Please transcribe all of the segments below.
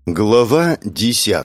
Глава 10.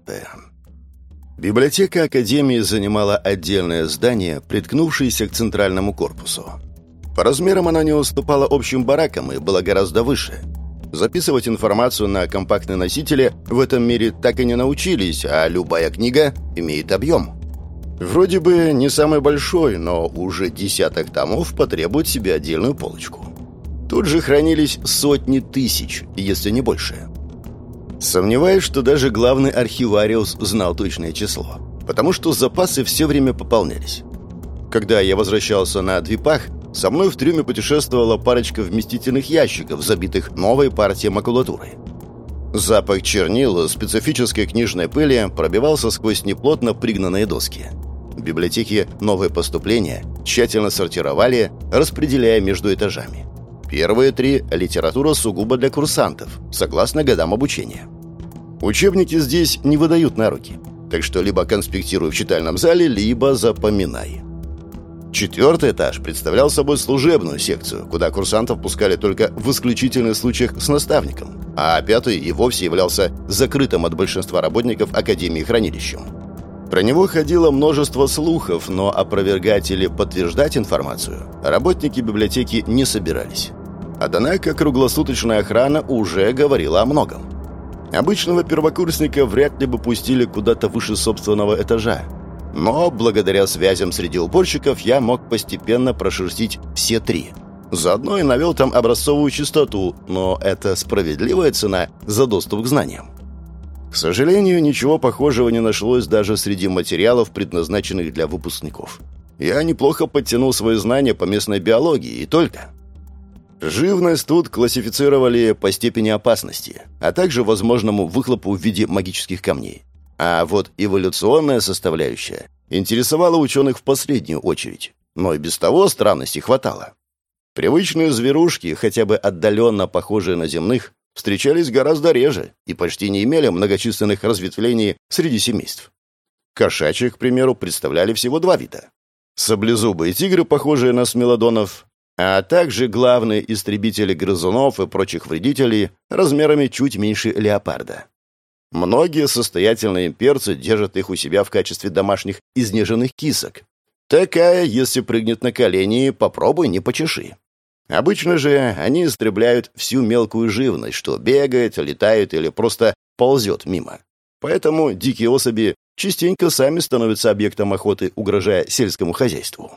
Библиотека Академии занимала отдельное здание, приткнувшееся к центральному корпусу. По размерам она не уступала общим баракам и была гораздо выше. Записывать информацию на компактные носители в этом мире так и не научились, а любая книга имеет объем. Вроде бы не самый большой, но уже десяток томов потребует себе отдельную полочку. Тут же хранились сотни тысяч, если не больше. Сомневаюсь, что даже главный архивариус знал точное число, потому что запасы все время пополнялись. Когда я возвращался на Двипах, со мной в трюме путешествовала парочка вместительных ящиков, забитых новой партией макулатуры. Запах чернил, специфической книжной пыли пробивался сквозь неплотно пригнанные доски. В библиотеке новые поступления тщательно сортировали, распределяя между этажами. Первые 3 – литература сугубо для курсантов, согласно годам обучения. Учебники здесь не выдают на руки, так что либо конспектируй в читальном зале, либо запоминай. 4-й этаж представлял собой служебную секцию, куда курсантов пускали только в исключительных случаях с наставником, а 5-й и вовсе являлся закрытым от большинства работников Академии хранилищем. Про него ходило множество слухов, но опровергать или подтверждать информацию работники библиотеки не собирались. Однако круглосуточная охрана уже говорила о многом. Обычного первокурсника вряд ли бы пустили куда-то выше собственного этажа. Но благодаря связям среди уборщиков я мог постепенно прошерстить все 3. Заодно и навел там образцовую чистоту, но это справедливая цена за доступ к знаниям. К сожалению, ничего похожего не нашлось даже среди материалов, предназначенных для выпускников. Я неплохо подтянул свои знания по местной биологии, и только. Живность тут классифицировали по степени опасности, а также возможному выхлопу в виде магических камней. А вот эволюционная составляющая интересовала ученых в последнюю очередь, но и без того странностей хватало. Привычные зверушки, хотя бы отдаленно похожие на земных, встречались гораздо реже и почти не имели многочисленных разветвлений среди семейств. Кошачьих, к примеру, представляли всего 2 вида. Саблезубые тигры, похожие на смелодонов, а также главные истребители грызунов и прочих вредителей размерами чуть меньше леопарда. Многие состоятельные имперцы держат их у себя в качестве домашних изнеженных кисок. Такая, если прыгнет на колени, попробуй не почеши. Обычно же они истребляют всю мелкую живность, что бегает, летает или просто ползет мимо. Поэтому дикие особи частенько сами становятся объектом охоты, угрожая сельскому хозяйству.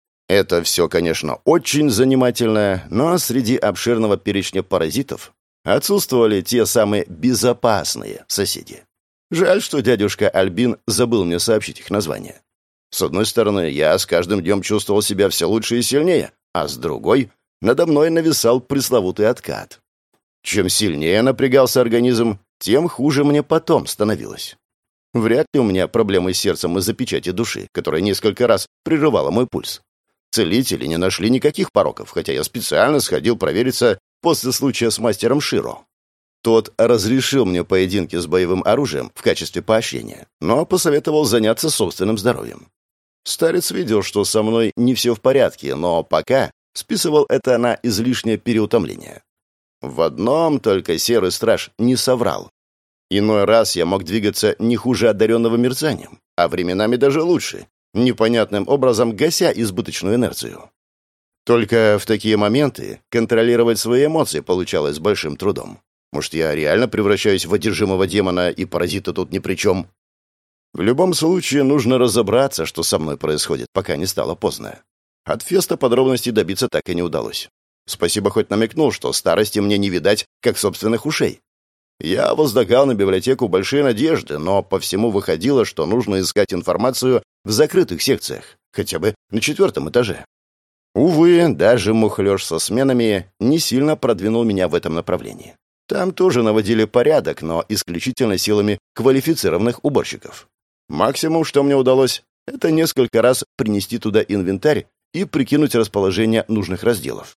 Это все, конечно, очень занимательно, но среди обширного перечня паразитов отсутствовали те самые безопасные соседи. Жаль, что дядюшка Альбин забыл мне сообщить их название. С одной стороны, я с каждым днем чувствовал себя все лучше и сильнее, а с другой — надо мной нависал пресловутый откат. Чем сильнее напрягался организм, тем хуже мне потом становилось. Вряд ли у меня проблемы с сердцем из-за печати души, которая несколько раз прерывала мой пульс. Целители не нашли никаких пороков, хотя я специально сходил провериться после случая с мастером Широ. Тот разрешил мне поединки с боевым оружием в качестве поощрения, но посоветовал заняться собственным здоровьем. Старец видел, что со мной не все в порядке, но пока списывал это на излишнее переутомление. В одном только серый страж не соврал. Иной раз я мог двигаться не хуже одаренного мерцанием, а временами даже лучше, непонятным образом гася избыточную инерцию. Только в такие моменты контролировать свои эмоции получалось с большим трудом. Может, я реально превращаюсь в одержимого демона, и паразиты тут ни при чем? В любом случае, нужно разобраться, что со мной происходит, пока не стало поздно. От Феста подробностей добиться так и не удалось. Спасибо, хоть намекнул, что старости мне не видать, как собственных ушей. Я возлагал на библиотеку большие надежды, но по всему выходило, что нужно искать информацию в закрытых секциях, хотя бы на 4-м этаже. Увы, даже мухлёж со сменами не сильно продвинул меня в этом направлении. Там тоже наводили порядок, но исключительно силами квалифицированных уборщиков. Максимум, что мне удалось, это несколько раз принести туда инвентарь и прикинуть расположение нужных разделов.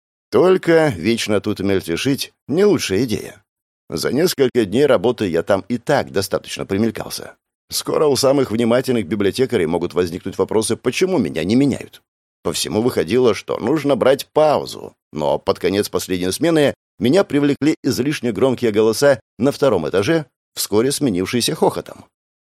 Только вечно тут мельтешить — не лучшая идея. За несколько дней работы я там и так достаточно примелькался. Скоро у самых внимательных библиотекарей могут возникнуть вопросы, почему меня не меняют. По всему выходило, что нужно брать паузу, но под конец последней смены меня привлекли излишне громкие голоса на 2-м этаже, вскоре сменившийся хохотом.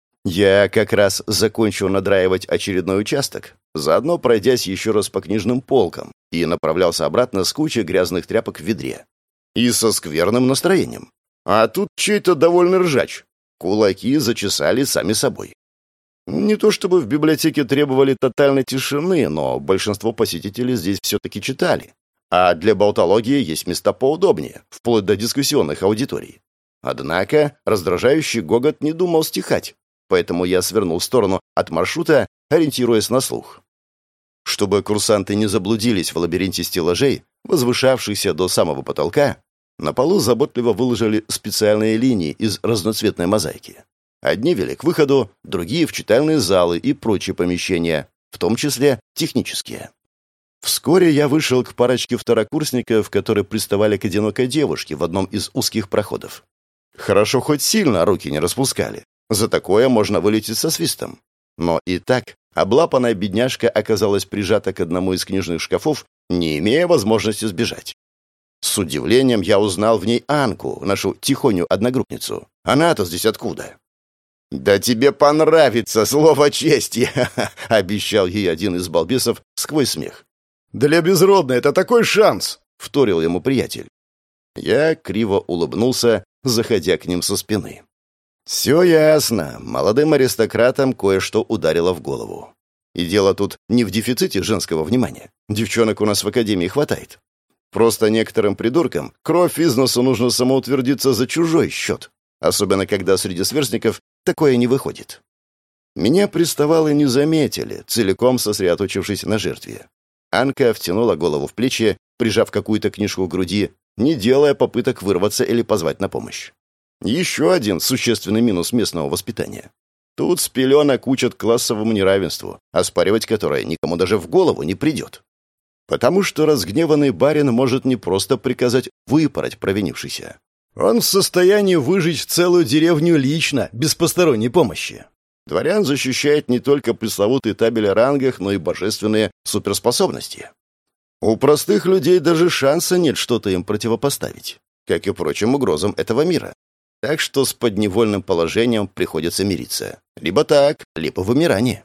Я как раз закончил надраивать очередной участок, заодно пройдясь еще раз по книжным полкам, и направлялся обратно с кучей грязных тряпок в ведре. И со скверным настроением. А тут чей-то довольный ржач. Кулаки зачесали сами собой. Не то чтобы в библиотеке требовали тотальной тишины, но большинство посетителей здесь все-таки читали. А для болтологии есть места поудобнее, вплоть до дискуссионных аудиторий. Однако раздражающий гогот не думал стихать, поэтому я свернул в сторону от маршрута, ориентируясь на слух. Чтобы курсанты не заблудились в лабиринте стеллажей, возвышавшихся до самого потолка, на полу заботливо выложили специальные линии из разноцветной мозаики. Одни вели к выходу, другие — в читальные залы и прочие помещения, в том числе технические. Вскоре я вышел к парочке второкурсников, которые приставали к одинокой девушке в одном из узких проходов. Хорошо хоть сильно руки не распускали. За такое можно вылететь со свистом. Но и так облапанная бедняжка оказалась прижата к одному из книжных шкафов, не имея возможности сбежать. С удивлением я узнал в ней Анку, нашу тихоню одногруппницу. Она-то здесь откуда? «Да тебе понравится, слово чести!» — обещал ей один из балбесов сквозь смех. «Для безродной это такой шанс!» — вторил ему приятель. Я криво улыбнулся, заходя к ним со спины. Все ясно. Молодым аристократам кое-что ударило в голову. И дело тут не в дефиците женского внимания. Девчонок у нас в академии хватает. Просто некоторым придуркам кровь из носу нужно самоутвердиться за чужой счет. Особенно, когда среди сверстников такое не выходит. Меня приставалы не заметили, целиком сосредоточившись на жертве. Анка втянула голову в плечи, прижав какую-то книжку к груди, не делая попыток вырваться или позвать на помощь. Еще один существенный минус местного воспитания. Тут с пеленок учат классовому неравенству, оспаривать которое никому даже в голову не придет. Потому что разгневанный барин может не просто приказать выпороть провинившийся. Он в состоянии выжечь целую деревню лично, без посторонней помощи. Дворян защищает не только пресловутый табель о рангах, но и божественные суперспособности. У простых людей даже шанса нет что-то им противопоставить, как и прочим угрозам этого мира. Так что с подневольным положением приходится мириться. Либо так, либо вымирание.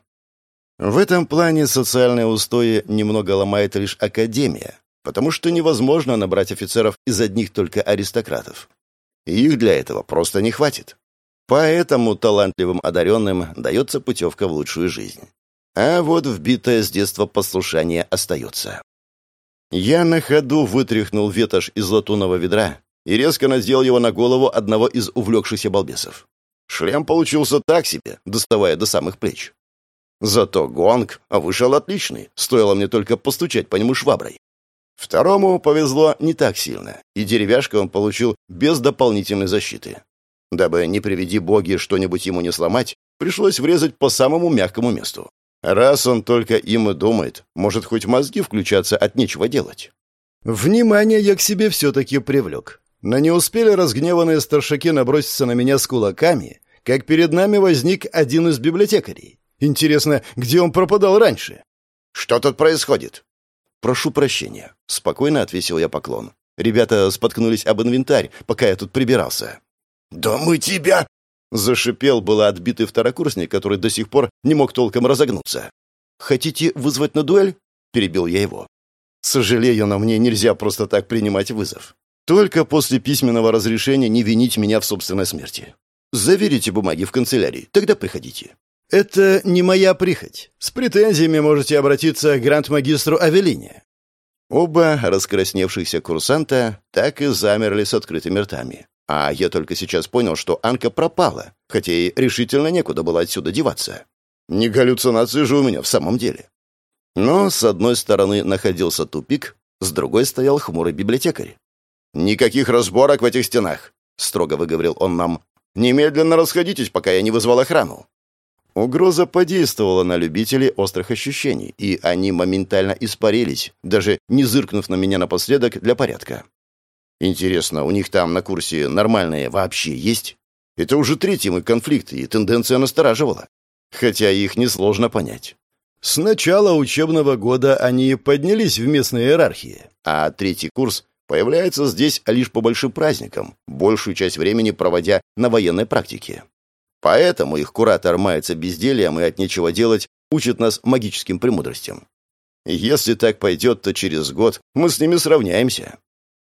В этом плане социальные устои немного ломает лишь академия, потому что невозможно набрать офицеров из одних только аристократов. Их для этого просто не хватит. Поэтому талантливым одаренным дается путевка в лучшую жизнь. А вот вбитое с детства послушание остается. Я на ходу вытряхнул ветошь из латунного ведра и резко надел его на голову одного из увлекшихся балбесов. Шлем получился так себе, доставая до самых плеч. Зато гонг вышел отличный, стоило мне только постучать по нему шваброй. Второму повезло не так сильно, и деревяшка он получил без дополнительной защиты. Дабы, не приведи боги, что-нибудь ему не сломать, пришлось врезать по самому мягкому месту. Раз он только им и думает, может хоть мозги включаться от нечего делать. Внимание я к себе все-таки привлек. Но не успели разгневанные старшаки наброситься на меня с кулаками, как перед нами возник один из библиотекарей. Интересно, где он пропадал раньше? «Что тут происходит?» «Прошу прощения», — спокойно отвесил я поклон. Ребята споткнулись об инвентарь, пока я тут прибирался. «Да мы тебя...» — зашипел было отбитый второкурсник, который до сих пор не мог толком разогнуться. «Хотите вызвать на дуэль?» — перебил я его. «Сожалею, но мне нельзя просто так принимать вызов. Только после письменного разрешения не винить меня в собственной смерти. Заверите бумаги в канцелярии, тогда приходите». «Это не моя прихоть. С претензиями можете обратиться к гранд-магистру Авелине». Оба раскрасневшихся курсанта так и замерли с открытыми ртами. А я только сейчас понял, что Анка пропала, хотя и решительно некуда было отсюда деваться. Не галлюцинации же у меня в самом деле. Но с одной стороны находился тупик, с другой стоял хмурый библиотекарь. «Никаких разборок в этих стенах», — строго выговорил он нам. «Немедленно расходитесь, пока я не вызвал охрану». Угроза подействовала на любителей острых ощущений, и они моментально испарились, даже не зыркнув на меня напоследок для порядка. Интересно, у них там на курсе нормальные вообще есть? Это уже третий мой конфликт, и тенденция настораживала. Хотя их несложно понять. С начала учебного года они поднялись в местной иерархии, а третий курс Появляется здесь лишь по большим праздникам, большую часть времени проводя на военной практике. Поэтому их куратор мается бездельем и от нечего делать учит нас магическим премудростям. Если так пойдет, то через год мы с ними сравняемся.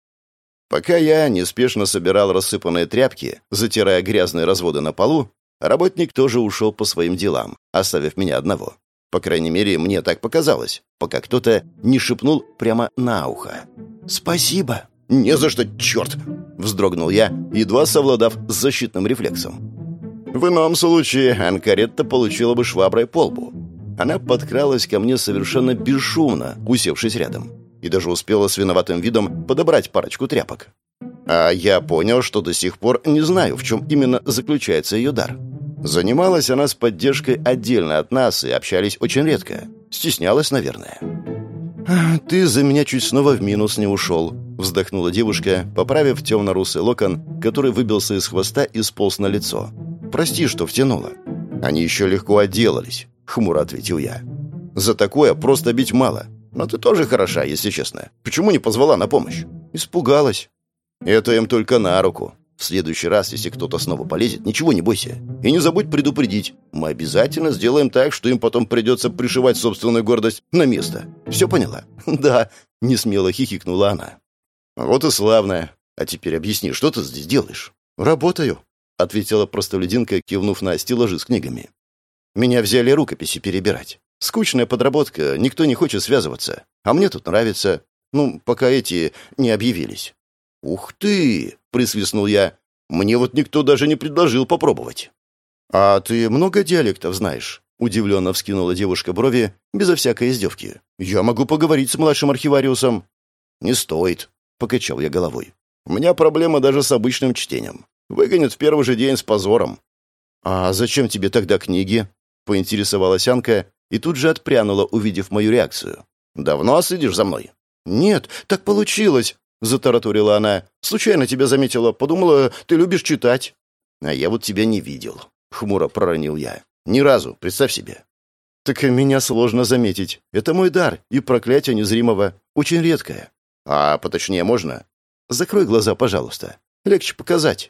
Пока я неспешно собирал рассыпанные тряпки, затирая грязные разводы на полу, работник тоже ушел по своим делам, оставив меня одного. По крайней мере, мне так показалось, пока кто-то не шепнул прямо на ухо. «Спасибо!» «Не за что, черт!» — вздрогнул я, едва совладав с защитным рефлексом. В ином случае Анкаретта получила бы шваброй по лбу. Она подкралась ко мне совершенно бесшумно, усевшись рядом, и даже успела с виноватым видом подобрать парочку тряпок. А я понял, что до сих пор не знаю, в чем именно заключается ее дар. Занималась она с поддержкой отдельно от нас и общались очень редко. Стеснялась, наверное. «Ты за меня чуть снова в минус не ушел», — вздохнула девушка, поправив темно-русый локон, который выбился из хвоста и сполз на лицо. «Прости, что втянула». «Они еще легко отделались», — хмуро ответил я. «За такое просто бить мало. Но ты тоже хороша, если честно. Почему не позвала на помощь?» «Испугалась». «Это им только на руку. В следующий раз, если кто-то снова полезет, ничего не бойся. И не забудь предупредить. Мы обязательно сделаем так, что им потом придется пришивать собственную гордость на место. Все поняла?» «Да», — несмело хихикнула она. «Вот и славно. А теперь объясни, что ты здесь делаешь?» «Работаю», — ответила простолюдинка, кивнув на стеллажи с книгами. «Меня взяли рукописи перебирать. Скучная подработка, никто не хочет связываться. А мне тут нравится. Ну, пока эти не объявились». «Ух ты!» — присвистнул я. «Мне вот никто даже не предложил попробовать». «А ты много диалектов знаешь?» — удивленно вскинула девушка брови, безо всякой издевки. «Я могу поговорить с младшим архивариусом». «Не стоит», — покачал я головой. «У меня проблема даже с обычным чтением. Выгонят в первый же день с позором». «А зачем тебе тогда книги?» — поинтересовалась Анка и тут же отпрянула, увидев мою реакцию. «Давно следишь за мной?» «Нет, так получилось», — затараторила она. «Случайно тебя заметила. Подумала, ты любишь читать». «А я вот тебя не видел», — хмуро проронил я. «Ни разу, представь себе». «Так меня сложно заметить. Это мой дар и проклятие незримого. Очень редкое». «А поточнее можно?» «Закрой глаза, пожалуйста. Легче показать».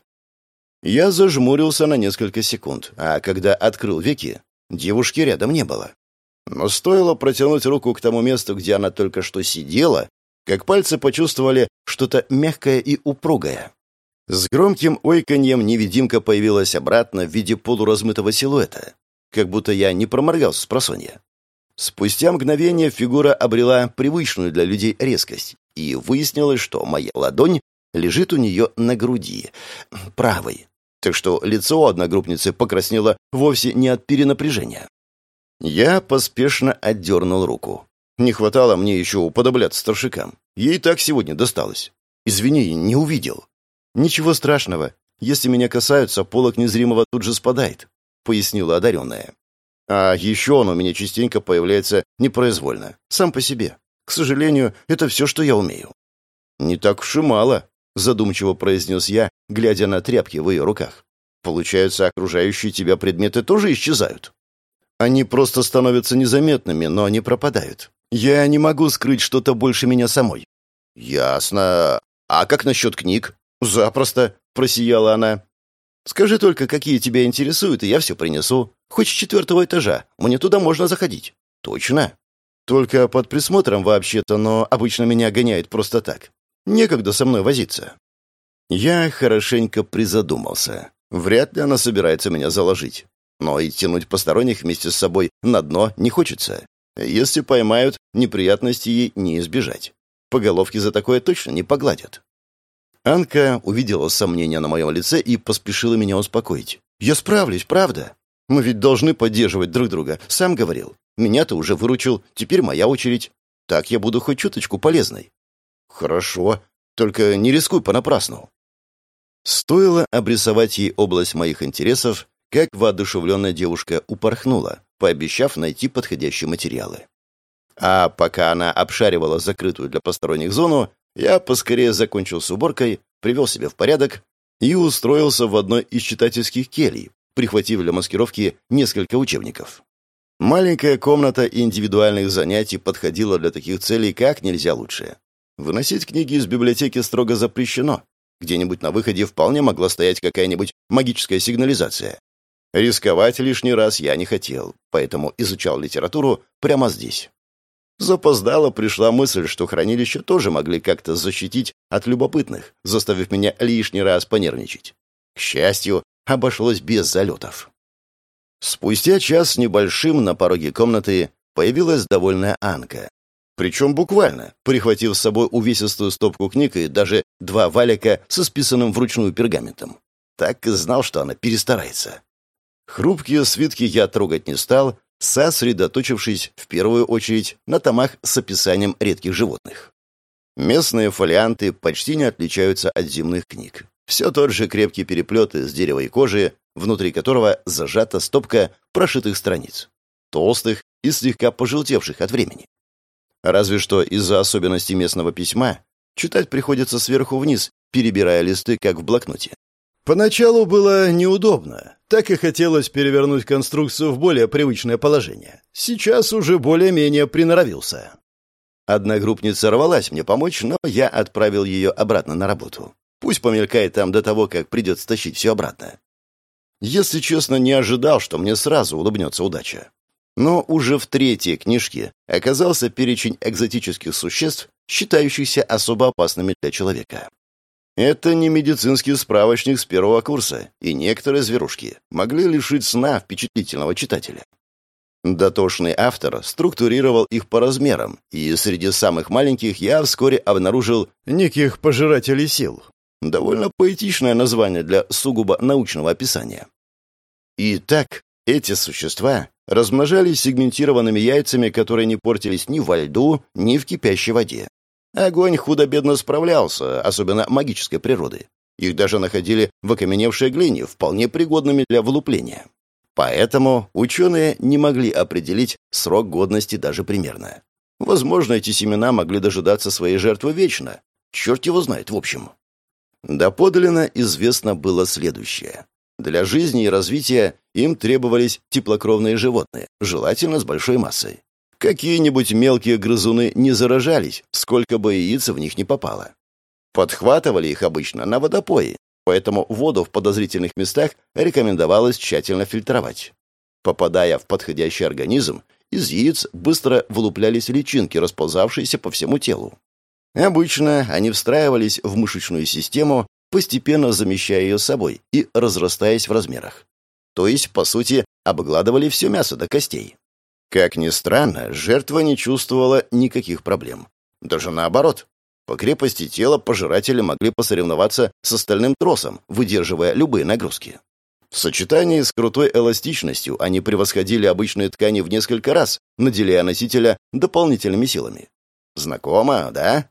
Я зажмурился на несколько секунд, а когда открыл веки, девушки рядом не было. Но стоило протянуть руку к тому месту, где она только что сидела, как пальцы почувствовали что-то мягкое и упругое. С громким ойканьем невидимка появилась обратно в виде полуразмытого силуэта, как будто я не проморгался спросонья. Спустя мгновение фигура обрела привычную для людей резкость, и выяснилось, что моя ладонь лежит у нее на груди, правой, так что лицо одногруппницы покраснело вовсе не от перенапряжения. Я поспешно отдернул руку. Не хватало мне еще уподобляться старшикам. Ей так сегодня досталось. Извини, не увидел. Ничего страшного. Если меня касаются, полог незримого тут же спадает, пояснила одаренная. А еще он у меня частенько появляется непроизвольно, сам по себе. К сожалению, это все, что я умею. Не так уж и мало, задумчиво произнес я, глядя на тряпки в ее руках. Получается, окружающие тебя предметы тоже исчезают? Они просто становятся незаметными, но не пропадают. Я не могу скрыть что-то больше меня самой». «Ясно. А как насчет книг?» «Запросто», — просияла она. «Скажи только, какие тебя интересуют, и я все принесу. Хоть с 4-го этажа. Мне туда можно заходить». «Точно?» «Только под присмотром вообще-то, но обычно меня гоняет просто так. Некогда со мной возиться». Я хорошенько призадумался. Вряд ли она собирается меня заложить. Но и тянуть посторонних вместе с собой на дно не хочется. Если поймают, неприятностей ей не избежать. По головке за такое точно не погладят. Анка увидела сомнения на моем лице и поспешила меня успокоить. «Я справлюсь, правда? Мы ведь должны поддерживать друг друга. Сам говорил. Меня-то уже выручил, теперь моя очередь. Так я буду хоть чуточку полезной». «Хорошо, только не рискуй понапрасну». Стоило обрисовать ей область моих интересов, как воодушевленная девушка упорхнула, пообещав найти подходящие материалы. А пока она обшаривала закрытую для посторонних зону, я поскорее закончил с уборкой, привел себя в порядок и устроился в одной из читательских келий, прихватив для маскировки несколько учебников. Маленькая комната индивидуальных занятий подходила для таких целей как нельзя лучше. Выносить книги из библиотеки строго запрещено. Где-нибудь на выходе вполне могла стоять какая-нибудь магическая сигнализация. Рисковать лишний раз я не хотел, поэтому изучал литературу прямо здесь. Запоздало пришла мысль, что хранилища тоже могли как-то защитить от любопытных, заставив меня лишний раз понервничать. К счастью, обошлось без залетов. Спустя час с небольшим на пороге комнаты появилась довольная Анка. Причем буквально, прихватив с собой увесистую стопку книг и даже 2 валика с исписанным вручную пергаментом. Так и знал, что она перестарается. Хрупкие свитки я трогать не стал, сосредоточившись в первую очередь на томах с описанием редких животных. Местные фолианты почти не отличаются от земных книг. Все тот же крепкий переплет из дерева и кожи, внутри которого зажата стопка прошитых страниц, толстых и слегка пожелтевших от времени. Разве что из-за особенностей местного письма читать приходится сверху вниз, перебирая листы, как в блокноте. Поначалу было неудобно. Так и хотелось перевернуть конструкцию в более привычное положение. Сейчас уже более-менее приноровился. Одногруппница рвалась мне помочь, но я отправил ее обратно на работу. Пусть помелькает там до того, как придется тащить все обратно. Если честно, не ожидал, что мне сразу улыбнется удача. Но уже в 3-й книжке оказался перечень экзотических существ, считающихся особо опасными для человека. Это не медицинский справочник с 1-го курса, и некоторые зверушки могли лишить сна впечатлительного читателя. Дотошный автор структурировал их по размерам, и среди самых маленьких я вскоре обнаружил неких пожирателей сил. Довольно поэтичное название для сугубо научного описания. Итак, эти существа размножались сегментированными яйцами, которые не портились ни во льду, ни в кипящей воде. Огонь худо-бедно справлялся, особенно магической природы. Их даже находили в окаменевшей глине, вполне пригодными для вылупления. Поэтому ученые не могли определить срок годности даже примерно. Возможно, эти семена могли дожидаться своей жертвы вечно. Черт его знает, в общем. Доподлинно известно было следующее. Для жизни и развития им требовались теплокровные животные, желательно с большой массой. Какие-нибудь мелкие грызуны не заражались, сколько бы яиц в них не попало. Подхватывали их обычно на водопое, поэтому воду в подозрительных местах рекомендовалось тщательно фильтровать. Попадая в подходящий организм, из яиц быстро вылуплялись личинки, расползавшиеся по всему телу. Обычно они встраивались в мышечную систему, постепенно замещая ее собой и разрастаясь в размерах. То есть, по сути, обгладывали все мясо до костей. Как ни странно, жертва не чувствовала никаких проблем. Даже наоборот. По крепости тела пожиратели могли посоревноваться с остальным тросом, выдерживая любые нагрузки. В сочетании с крутой эластичностью они превосходили обычные ткани в несколько раз, наделяя носителя дополнительными силами. Знакомо, да?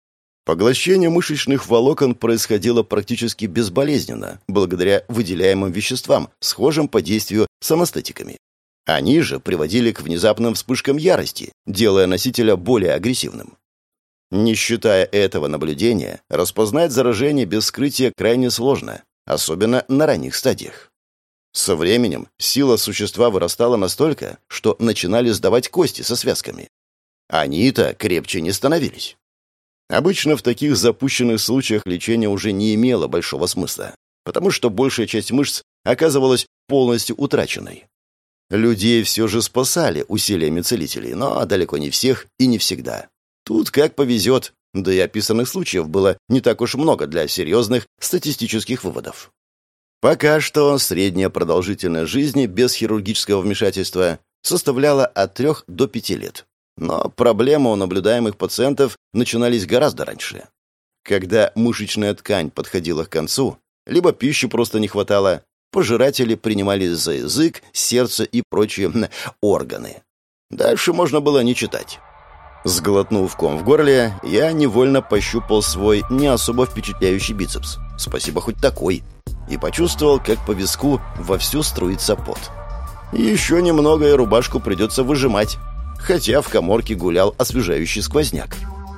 Поглощение мышечных волокон происходило практически безболезненно, благодаря выделяемым веществам, схожим по действию с анестетиками. Они же приводили к внезапным вспышкам ярости, делая носителя более агрессивным. Не считая этого наблюдения, распознать заражение без вскрытия крайне сложно, особенно на ранних стадиях. Со временем сила существа вырастала настолько, что начинали сдавать кости со связками. Они-то крепче не становились. Обычно в таких запущенных случаях лечение уже не имело большого смысла, потому что большая часть мышц оказывалась полностью утраченной. Людей все же спасали усилиями целителей, но далеко не всех и не всегда. Тут как повезет, да и описанных случаев было не так уж много для серьезных статистических выводов. Пока что средняя продолжительность жизни без хирургического вмешательства составляла от 3 до 5 лет. Но проблемы у наблюдаемых пациентов начинались гораздо раньше. Когда мышечная ткань подходила к концу, либо пищи просто не хватало, пожиратели принимались за язык, сердце и прочие органы. Дальше можно было не читать. Сглотнув ком в горле, я невольно пощупал свой не особо впечатляющий бицепс. Спасибо, хоть такой. И почувствовал, как по виску вовсю струится пот. Еще немного, и рубашку придется выжимать. Хотя в каморке гулял освежающий сквозняк.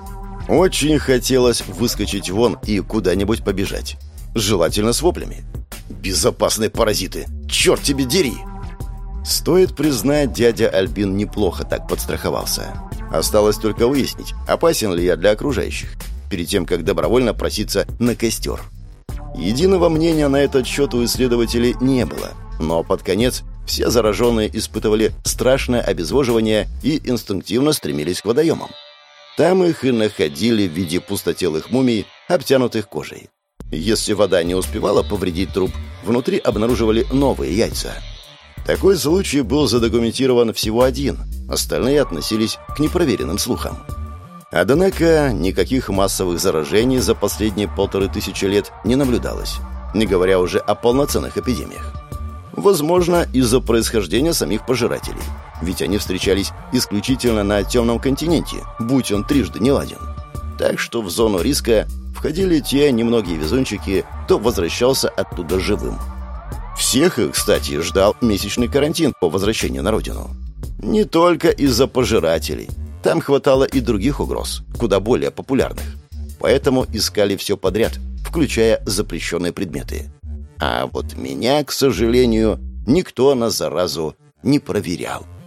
Очень хотелось выскочить вон и куда-нибудь побежать. Желательно с воплями. «Безопасные паразиты! Черт тебе дери!» Стоит признать, дядя Альбин неплохо так подстраховался. Осталось только выяснить, опасен ли я для окружающих, перед тем, как добровольно проситься на костер. Единого мнения на этот счет у исследователей не было, но под конец все зараженные испытывали страшное обезвоживание и инстинктивно стремились к водоемам. Там их и находили в виде пустотелых мумий, обтянутых кожей. Если вода не успевала повредить труп, внутри обнаруживали новые яйца. Такой случай был задокументирован всего один, остальные относились к непроверенным слухам. Однако никаких массовых заражений за последние 1500 лет не наблюдалось, не говоря уже о полноценных эпидемиях. Возможно, из-за происхождения самих пожирателей, ведь они встречались исключительно на темном континенте, будь он трижды неладен. Так что в зону риска входили те немногие везунчики, кто возвращался оттуда живым. Всех их, кстати, ждал месячный карантин по возвращению на родину. Не только из-за пожирателей. Там хватало и других угроз, куда более популярных. Поэтому искали все подряд, включая запрещенные предметы. А вот меня, к сожалению, никто на заразу не проверял.